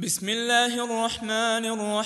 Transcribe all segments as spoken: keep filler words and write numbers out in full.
بسم الله الرحمن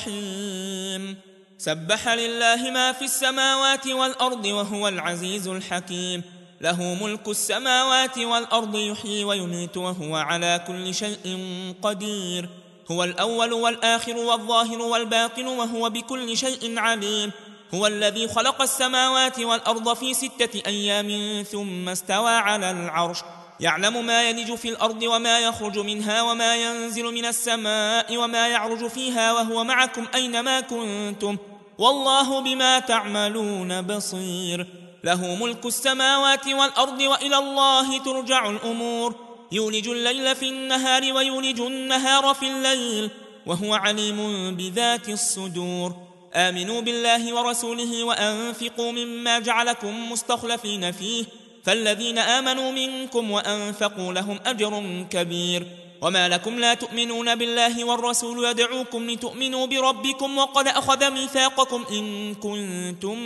الرحيم سبح لله ما في السماوات والأرض وهو العزيز الحكيم له ملك السماوات والأرض يحيي ويميت وهو على كل شيء قدير هو الأول والآخر والظاهر والباطن وهو بكل شيء عليم هو الذي خلق السماوات والأرض في ستة أيام ثم استوى على العرش يعلم ما يلج في الأرض وما يخرج منها وما ينزل من السماء وما يعرج فيها وهو معكم أينما كنتم والله بما تعملون بصير له ملك السماوات والأرض وإلى الله ترجع الأمور يولج الليل في النهار ويولج النهار في الليل وهو عليم بذات الصدور آمنوا بالله ورسوله وأنفقوا مما جعلكم مستخلفين فيه فالذين آمنوا منكم وأنفقوا لهم أجر كبير وما لكم لا تؤمنون بالله والرسول يدعوكم لتؤمنوا بربكم وقد أخذ ميثاقكم إن كنتم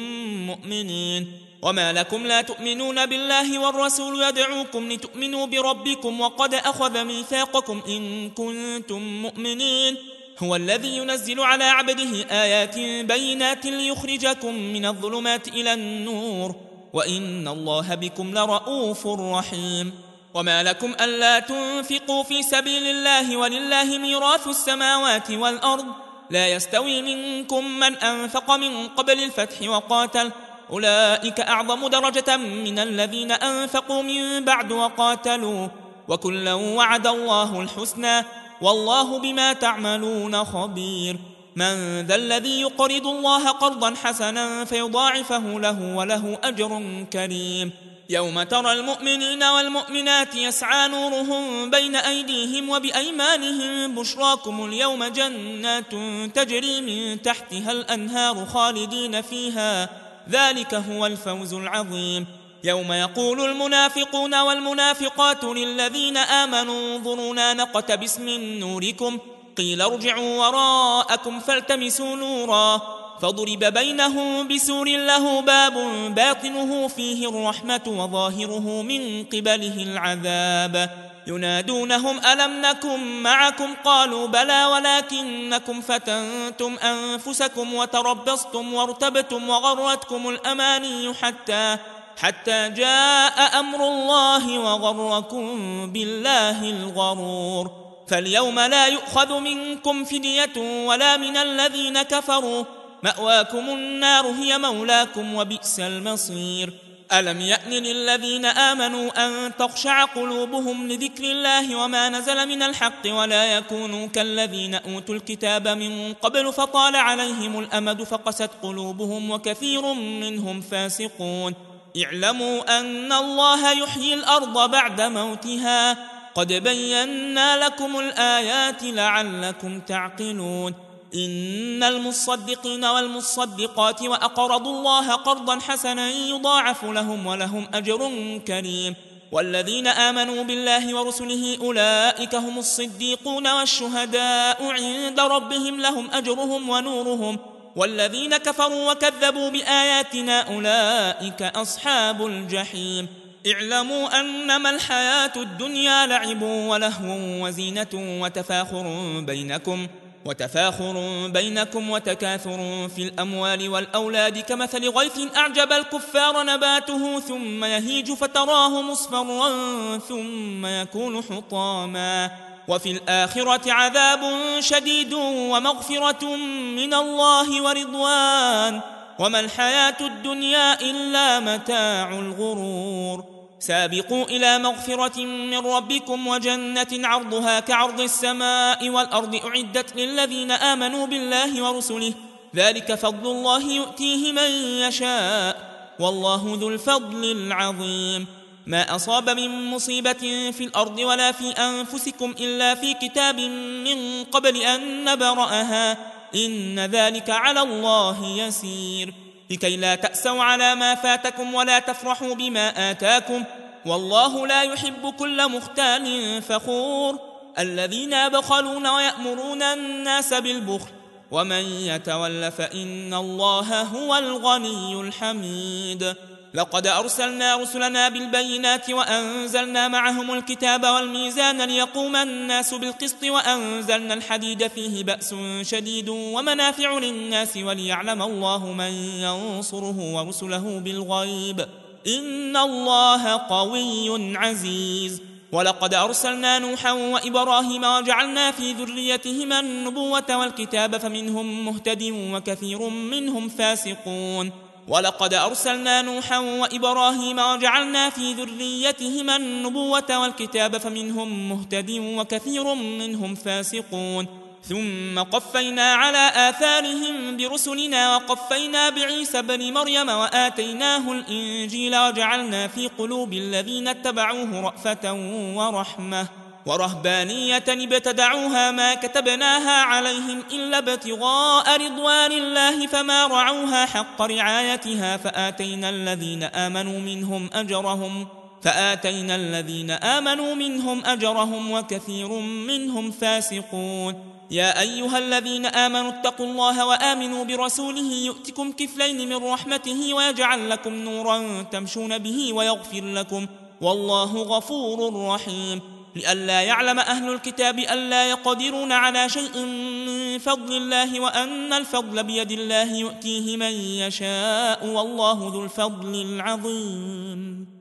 مؤمنين وما لكم لا تؤمنون بالله والرسول يدعوكم لتؤمنوا بربكم وقد أخذ ميثاقكم إن كنتم مؤمنين هو الذي ينزل على عبده آيات بينات ليخرجكم من الظلمات إلى النور وإن الله بكم لرؤوف رحيم وما لكم ألا تنفقوا في سبيل الله ولله ميراث السماوات والأرض لا يستوي منكم من أنفق من قبل الفتح وقاتل أولئك أعظم درجة من الذين أنفقوا من بعد وقاتلوا وكلا وعد الله الحسنى والله بما تعملون خبير من ذا الذي يقرض الله قرضا حسنا فيضاعفه له وله أجر كريم يوم ترى المؤمنين والمؤمنات يسعى نورهم بين أيديهم وبأيمانهم بشراكم اليوم جنات تجري من تحتها الأنهار خالدين فيها ذلك هو الفوز العظيم يوم يقول المنافقون والمنافقات للذين آمنوا انظرونا نقتبس من نوركم قيل ارجعوا وراءكم فالتمسوا نورا فضرب بينهم بسور له باب باطنه فيه الرحمة وظاهره من قبله العذاب ينادونهم ألم نكن معكم قالوا بلى ولكنكم فتنتم أنفسكم وتربصتم وارتبتم وغرتكم الأماني حتى حتى جاء أمر الله وغركم بالله الغرور فاليوم لا يؤخذ منكم فدية ولا من الذين كفروا مأواكم النار هي مولاكم وبئس المصير ألم يأن للذين آمنوا أن تخشع قلوبهم لذكر الله وما نزل من الحق ولا يكونوا كالذين أوتوا الكتاب من قبل فطال عليهم الأمد فقست قلوبهم وكثير منهم فاسقون اعلموا أن الله يحيي الأرض بعد موتها قد بينا لكم الآيات لعلكم تعقلون إن المصدقين والمصدقات وأقرضوا الله قرضا حسنا يضاعف لهم ولهم أجر كريم والذين آمنوا بالله ورسله أولئك هم الصديقون والشهداء عند ربهم لهم أجرهم ونورهم والذين كفروا وكذبوا بآياتنا أولئك أصحاب الجحيم اعلموا أنما الحياة الدنيا لعب ولهو وزينة وتفاخر بينكم وتفاخر بينكم وتكاثر في الأموال والأولاد كمثل غيث أعجب الكفار نباته ثم يهيج فتراه مصفرا ثم يكون حطاما وفي الآخرة عذاب شديد ومغفرة من الله ورضوان وما الحياة الدنيا إلا متاع الغرور سابقوا إلى مغفرة من ربكم وجنة عرضها كعرض السماء والأرض أعدت للذين آمنوا بالله ورسله ذلك فضل الله يؤتيه من يشاء والله ذو الفضل العظيم ما أصاب من مصيبة في الأرض ولا في أنفسكم إلا في كتاب من قبل أن نبرأها إن ذلك على الله يسير لكي لا تأسوا على ما فاتكم ولا تفرحوا بما آتاكم والله لا يحب كل مختال فخور الذين يبخلون ويأمرون الناس بالبخل ومن يتول فإن الله هو الغني الحميد لقد أرسلنا رسلنا بالبينات وأنزلنا معهم الكتاب والميزان ليقوم الناس بالقسط وأنزلنا الحديد فيه بأس شديد ومنافع للناس وليعلم الله من ينصره ورسله بالغيب إن الله قوي عزيز. ولقد أرسلنا نوحا وإبراهيم وجعلنا في ذريتهما النبوة والكتاب فمنهم مهتد وكثير منهم فاسقون. ولقد أرسلنا نوحا وإبراهيم وجعلنا في ذريتهما النبوة والكتاب فمنهم مهتد وكثير منهم فاسقون. ثم قفينا على آثارهم برسلنا وقفينا بعيسى بن مريم وآتيناه الإنجيل وجعلنا في قلوب الذين اتبعوه رأفة ورحمة ورهبانية ابتدعوها ما كتبناها عليهم إلا ابتغاء رضوان الله فما رعوها حق رعايتها فآتينا الذين آمنوا منهم أجرهم فآتينا الذين آمنوا منهم أجرهم وكثير منهم فاسقون. يا أيها الذين آمنوا اتقوا الله وآمنوا برسوله يؤتكم كفلين من رحمته ويجعل لكم نورا تمشون به ويغفر لكم والله غفور رحيم. لئلا يعلم أهل الكتاب ألا يقدرون على شيء من فضل الله وأن الفضل بيد الله يؤتيه من يشاء والله ذو الفضل العظيم.